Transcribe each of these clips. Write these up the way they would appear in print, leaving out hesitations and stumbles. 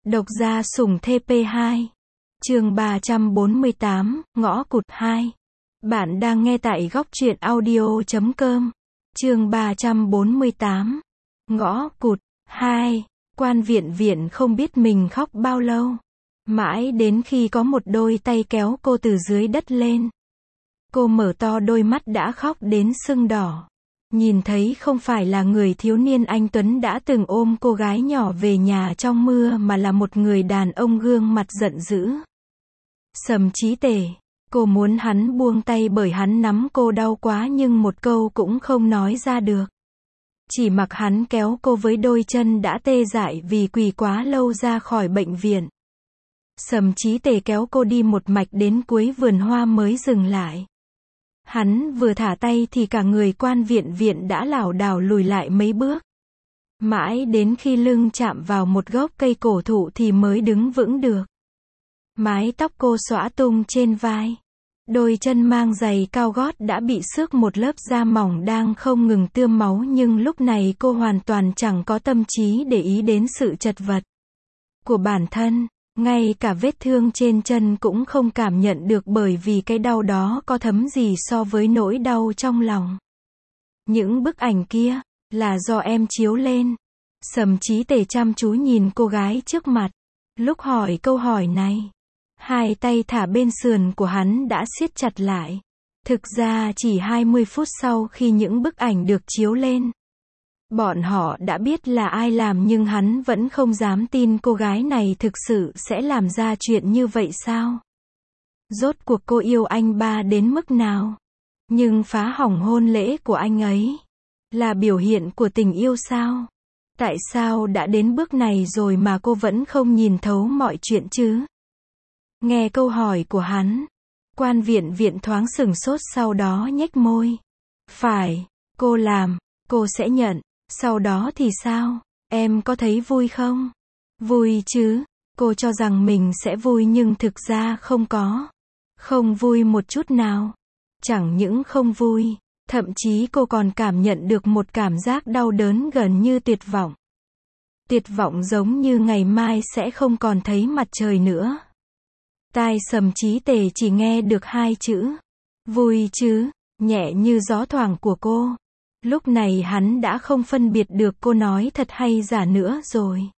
Độc gia sủng TP2. Chương 348, ngõ cụt 2. Bạn đang nghe tại góc truyện audio.com. Chương 348. Ngõ cụt 2. Quan viện viện không biết mình khóc bao lâu. Mãi đến khi có một đôi tay kéo cô từ dưới đất lên. Cô mở to đôi mắt đã khóc đến sưng đỏ. Nhìn thấy không phải là người thiếu niên anh Tuấn đã từng ôm cô gái nhỏ về nhà trong mưa mà là một người đàn ông gương mặt giận dữ. Sầm Chí Tề. Cô muốn hắn buông tay bởi hắn nắm cô đau quá nhưng một câu cũng không nói ra được. Chỉ mặc hắn kéo cô với đôi chân đã tê dại vì quỳ quá lâu ra khỏi bệnh viện. Sầm Chí Tề kéo cô đi một mạch đến cuối vườn hoa mới dừng lại. Hắn vừa thả tay thì cả người quan viện viện đã lảo đảo lùi lại mấy bước. Mãi đến khi lưng chạm vào một gốc cây cổ thụ thì mới đứng vững được. Mái tóc cô xõa tung trên vai. Đôi chân mang giày cao gót đã bị xước một lớp da mỏng đang không ngừng tươm máu nhưng lúc này cô hoàn toàn chẳng có tâm trí để ý đến sự chật vật của bản thân. Ngay cả vết thương trên chân cũng không cảm nhận được bởi vì cái đau đó có thấm gì so với nỗi đau trong lòng. Những bức ảnh kia, là do em chiếu lên. Sầm Chí Tề chăm chú nhìn cô gái trước mặt. Lúc hỏi câu hỏi này, hai tay thả bên sườn của hắn đã siết chặt lại. Thực ra chỉ 20 phút sau khi những bức ảnh được chiếu lên, bọn họ đã biết là ai làm nhưng hắn vẫn không dám tin cô gái này thực sự sẽ làm ra chuyện như vậy sao? Rốt cuộc cô yêu anh ba đến mức nào? Nhưng phá hỏng hôn lễ của anh ấy là biểu hiện của tình yêu sao? Tại sao đã đến bước này rồi mà cô vẫn không nhìn thấu mọi chuyện chứ? Nghe câu hỏi của hắn, quan viện viện thoáng sửng sốt sau đó nhếch môi. Phải, cô làm, cô sẽ nhận. Sau đó thì sao? Em có thấy vui không? Vui chứ. Cô cho rằng mình sẽ vui nhưng thực ra không có. Không vui một chút nào. Chẳng những không vui, thậm chí cô còn cảm nhận được một cảm giác đau đớn gần như tuyệt vọng. Tuyệt vọng giống như ngày mai sẽ không còn thấy mặt trời nữa. Tai Sầm Chí Tề chỉ nghe được hai chữ. Vui chứ, nhẹ như gió thoảng của cô. Lúc này hắn đã không phân biệt được cô nói thật hay giả nữa rồi.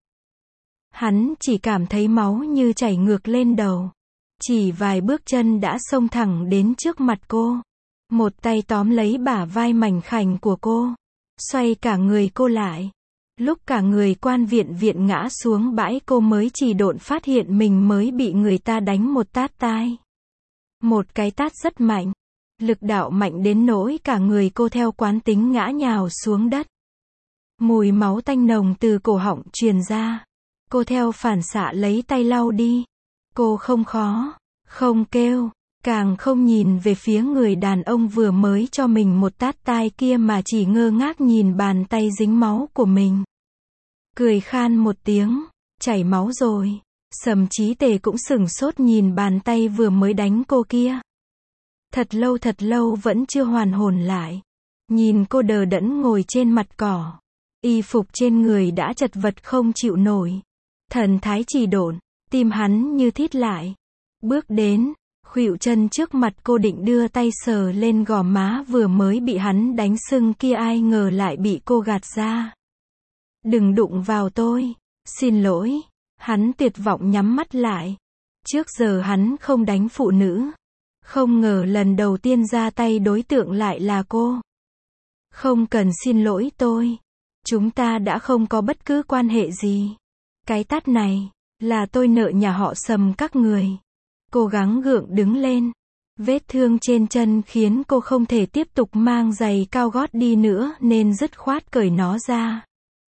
Hắn chỉ cảm thấy máu như chảy ngược lên đầu. Chỉ vài bước chân đã xông thẳng đến trước mặt cô. Một tay tóm lấy bả vai mảnh khảnh của cô. Xoay cả người cô lại. Lúc cả người quan viện viện ngã xuống bãi cô mới chỉ độn phát hiện mình mới bị người ta đánh một tát tai. Một cái tát rất mạnh. Lực đạo mạnh đến nỗi cả người cô theo quán tính ngã nhào xuống đất. Mùi máu tanh nồng từ cổ họng truyền ra. Cô theo phản xạ lấy tay lau đi. Cô không không kêu, càng không nhìn về phía người đàn ông vừa mới cho mình một tát tai kia mà chỉ ngơ ngác nhìn bàn tay dính máu của mình. Cười khan một tiếng, chảy máu rồi. Sầm Chí Tề cũng sửng sốt nhìn bàn tay vừa mới đánh cô kia. Thật lâu vẫn chưa hoàn hồn lại. Nhìn cô đờ đẫn ngồi trên mặt cỏ. Y phục trên người đã chật vật không chịu nổi. Thần thái trì độn, tim hắn như thít lại. Bước đến, khuỵu chân trước mặt cô định đưa tay sờ lên gò má vừa mới bị hắn đánh sưng kia ai ngờ lại bị cô gạt ra. Đừng đụng vào tôi. Xin lỗi. Hắn tuyệt vọng nhắm mắt lại. Trước giờ hắn không đánh phụ nữ. Không ngờ lần đầu tiên ra tay đối tượng lại là cô. Không cần xin lỗi tôi. Chúng ta đã không có bất cứ quan hệ gì. Cái tát này, là tôi nợ nhà họ Sầm các người. Cố gắng gượng đứng lên. Vết thương trên chân khiến cô không thể tiếp tục mang giày cao gót đi nữa nên dứt khoát cởi nó ra.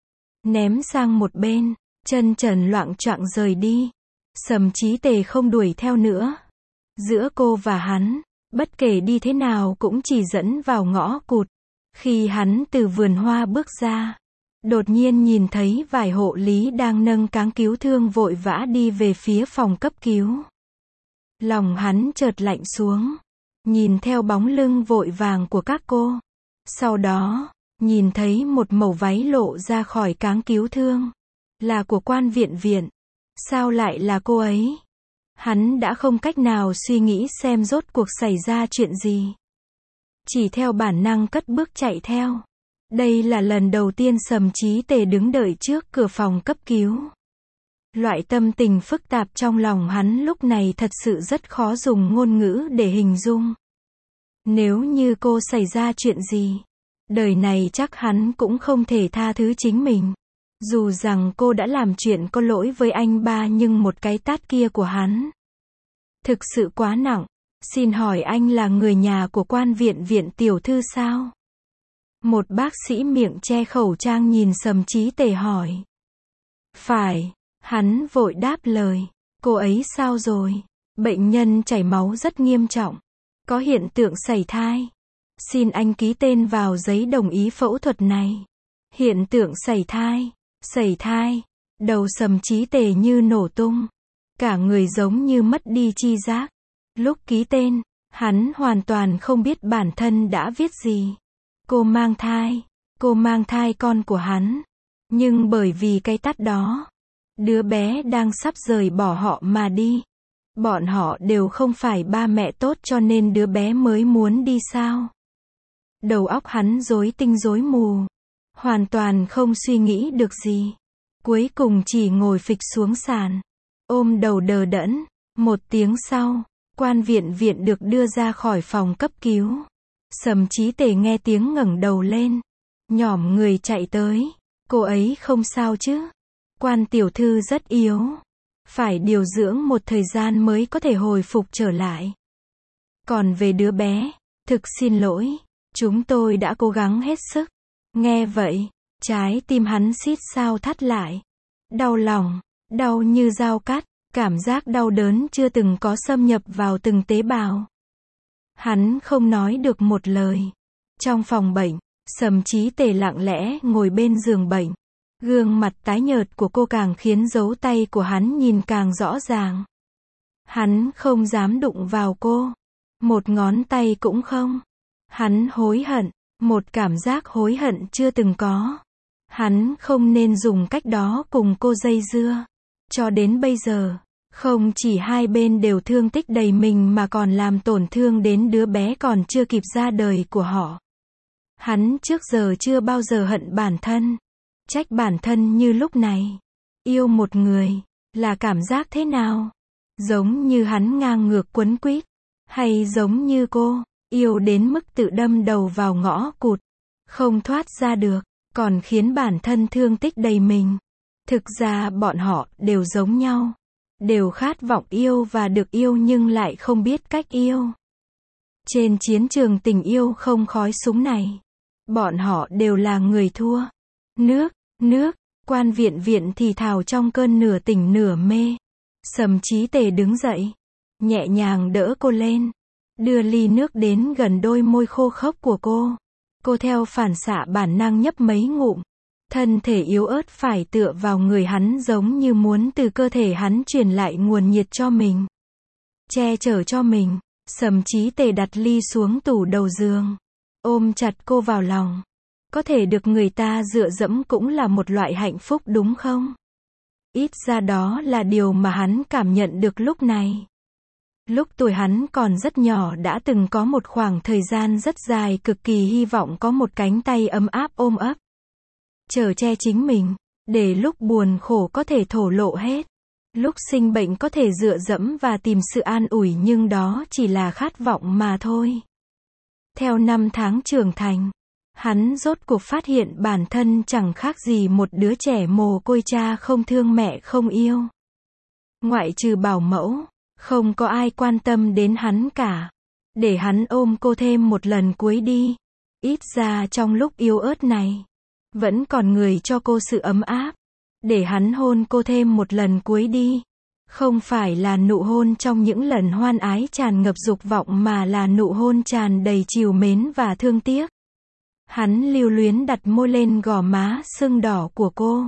Ném sang một bên, chân trần loạng choạng rời đi. Sầm Chí Tề không đuổi theo nữa. Giữa cô và hắn, bất kể đi thế nào cũng chỉ dẫn vào ngõ cụt. Khi hắn từ vườn hoa bước ra, đột nhiên nhìn thấy vài hộ lý đang nâng cáng cứu thương vội vã đi về phía phòng cấp cứu. Lòng hắn chợt lạnh xuống, nhìn theo bóng lưng vội vàng của các cô. Sau đó, nhìn thấy một mẩu váy lộ ra khỏi cáng cứu thương, là của quan viện viện. Sao lại là cô ấy? Hắn đã không cách nào suy nghĩ xem rốt cuộc xảy ra chuyện gì. Chỉ theo bản năng cất bước chạy theo. Đây là lần đầu tiên Sầm Chí Tề đứng đợi trước cửa phòng cấp cứu. Loại tâm tình phức tạp trong lòng hắn lúc này thật sự rất khó dùng ngôn ngữ để hình dung. Nếu như cô xảy ra chuyện gì, đời này chắc hắn cũng không thể tha thứ chính mình. Dù rằng cô đã làm chuyện có lỗi với anh ba nhưng một cái tát kia của hắn thực sự quá nặng. Xin hỏi anh là người nhà của quan viện viện tiểu thư sao? Một bác sĩ miệng che khẩu trang nhìn Sầm Chí Tề hỏi. Phải, hắn vội đáp lời. Cô ấy sao rồi? Bệnh nhân chảy máu rất nghiêm trọng. Có hiện tượng sảy thai. Xin anh ký tên vào giấy đồng ý phẫu thuật này. Hiện tượng sảy thai. Sảy thai. Đầu Sầm Chí Tề như nổ tung. Cả người giống như mất đi tri giác. Lúc ký tên, hắn hoàn toàn không biết bản thân đã viết gì. Cô mang thai. Cô mang thai con của hắn. Nhưng bởi vì cái tát đó, đứa bé đang sắp rời bỏ họ mà đi. Bọn họ đều không phải ba mẹ tốt cho nên đứa bé mới muốn đi sao? Đầu óc hắn rối tinh rối mù. Hoàn toàn không suy nghĩ được gì. Cuối cùng chỉ ngồi phịch xuống sàn. Ôm đầu đờ đẫn. Một tiếng sau, quan viện viện được đưa ra khỏi phòng cấp cứu. Sầm Chí Tề nghe tiếng ngẩng đầu lên. Nhỏm người chạy tới. Cô ấy không sao chứ? Quan tiểu thư rất yếu. Phải điều dưỡng một thời gian mới có thể hồi phục trở lại. Còn về đứa bé, thực xin lỗi. Chúng tôi đã cố gắng hết sức. Nghe vậy, trái tim hắn xít sao thắt lại. Đau lòng, đau như dao cắt. Cảm giác đau đớn chưa từng có xâm nhập vào từng tế bào. Hắn không nói được một lời. Trong phòng bệnh, Sầm Chí Tề lặng lẽ ngồi bên giường bệnh. Gương mặt tái nhợt của cô càng khiến dấu tay của hắn nhìn càng rõ ràng. Hắn không dám đụng vào cô. Một ngón tay cũng không. Hắn hối hận. Một cảm giác hối hận chưa từng có. Hắn không nên dùng cách đó cùng cô dây dưa. Cho đến bây giờ, không chỉ hai bên đều thương tích đầy mình mà còn làm tổn thương đến đứa bé còn chưa kịp ra đời của họ. Hắn trước giờ chưa bao giờ hận bản thân. Trách bản thân như lúc này. Yêu một người, là cảm giác thế nào? Giống như hắn ngang ngược quấn quýt. Hay giống như cô, yêu đến mức tự đâm đầu vào ngõ cụt. Không thoát ra được, còn khiến bản thân thương tích đầy mình. Thực ra bọn họ đều giống nhau. Đều khát vọng yêu và được yêu nhưng lại không biết cách yêu. Trên chiến trường tình yêu không khói súng này, bọn họ đều là người thua. Nước, quan viện viện thì thào trong cơn nửa tỉnh nửa mê. Sầm Chí Tề đứng dậy, nhẹ nhàng đỡ cô lên, đưa ly nước đến gần đôi môi khô khốc của cô. Cô theo phản xạ bản năng nhấp mấy ngụm. Thân thể yếu ớt phải tựa vào người hắn giống như muốn từ cơ thể hắn truyền lại nguồn nhiệt cho mình. Che chở cho mình, Sầm Chí Tề đặt ly xuống tủ đầu giường. Ôm chặt cô vào lòng. Có thể được người ta dựa dẫm cũng là một loại hạnh phúc đúng không? Ít ra đó là điều mà hắn cảm nhận được lúc này. Lúc tuổi hắn còn rất nhỏ đã từng có một khoảng thời gian rất dài cực kỳ hy vọng có một cánh tay ấm áp ôm ấp. Chở che chính mình, để lúc buồn khổ có thể thổ lộ hết. Lúc sinh bệnh có thể dựa dẫm và tìm sự an ủi nhưng đó chỉ là khát vọng mà thôi. Theo năm tháng trưởng thành, hắn rốt cuộc phát hiện bản thân chẳng khác gì một đứa trẻ mồ côi cha không thương mẹ không yêu. Ngoại trừ bảo mẫu, không có ai quan tâm đến hắn cả. Để hắn ôm cô thêm một lần cuối đi. Ít ra trong lúc yếu ớt này, vẫn còn người cho cô sự ấm áp. Để hắn hôn cô thêm một lần cuối đi. Không phải là nụ hôn trong những lần hoan ái tràn ngập dục vọng mà là nụ hôn tràn đầy trìu mến và thương tiếc. Hắn lưu luyến đặt môi lên gò má sưng đỏ của cô.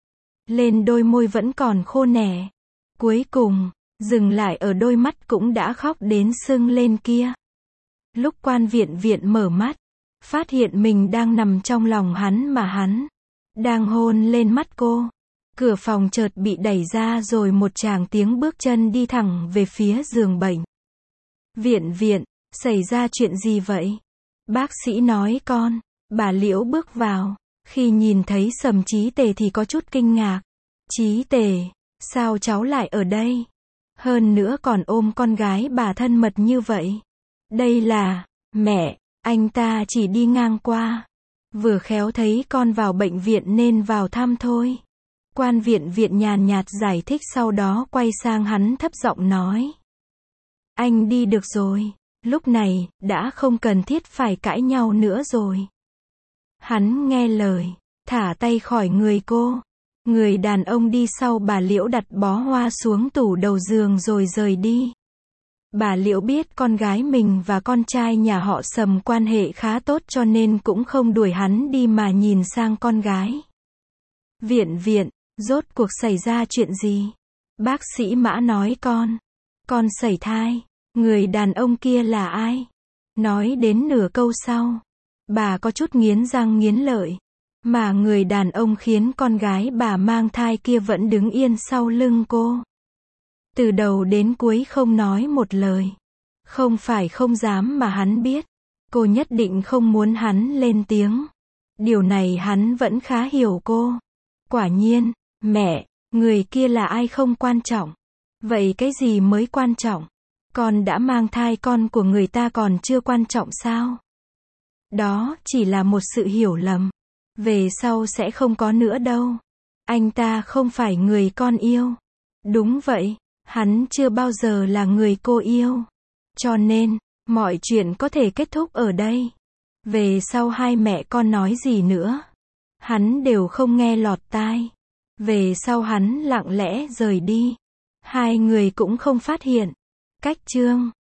Lên đôi môi vẫn còn khô nẻ. Cuối cùng, dừng lại ở đôi mắt cũng đã khóc đến sưng lên kia. Lúc quan viện viện mở mắt, phát hiện mình đang nằm trong lòng hắn mà hắn đang hôn lên mắt cô. Cửa phòng chợt bị đẩy ra rồi một tràng tiếng bước chân đi thẳng về phía giường bệnh. Viện viện, xảy ra chuyện gì vậy? Bác sĩ nói con. Bà Liễu bước vào. Khi nhìn thấy Sầm Chí Tề thì có chút kinh ngạc. Chí Tề, sao cháu lại ở đây? Hơn nữa còn ôm con gái bà thân mật như vậy. Đây là, mẹ, anh ta chỉ đi ngang qua. Vừa khéo thấy con vào bệnh viện nên vào thăm thôi. Quan viện viện nhàn nhạt giải thích sau đó quay sang hắn thấp giọng nói. Anh đi được rồi. Lúc này, đã không cần thiết phải cãi nhau nữa rồi. Hắn nghe lời, thả tay khỏi người cô. Người đàn ông đi sau bà Liễu đặt bó hoa xuống tủ đầu giường rồi rời đi. Bà Liễu biết con gái mình và con trai nhà họ Sầm quan hệ khá tốt cho nên cũng không đuổi hắn đi mà nhìn sang con gái. Viện viện, rốt cuộc xảy ra chuyện gì? Bác sĩ Mã nói con sẩy thai. Người đàn ông kia là ai? Nói đến nửa câu sau, bà có chút nghiến răng nghiến lợi. Mà người đàn ông khiến con gái bà mang thai kia vẫn đứng yên sau lưng cô. Từ đầu đến cuối không nói một lời. Không phải không dám mà hắn biết. Cô nhất định không muốn hắn lên tiếng. Điều này hắn vẫn khá hiểu cô. Quả nhiên, mẹ, người kia là ai không quan trọng. Vậy cái gì mới quan trọng? Con đã mang thai con của người ta còn chưa quan trọng sao? Đó chỉ là một sự hiểu lầm. Về sau sẽ không có nữa đâu. Anh ta không phải người con yêu. Đúng vậy, hắn chưa bao giờ là người cô yêu. Cho nên, mọi chuyện có thể kết thúc ở đây. Về sau hai mẹ con nói gì nữa, hắn đều không nghe lọt tai. Về sau hắn lặng lẽ rời đi. Hai người cũng không phát hiện. Cách chương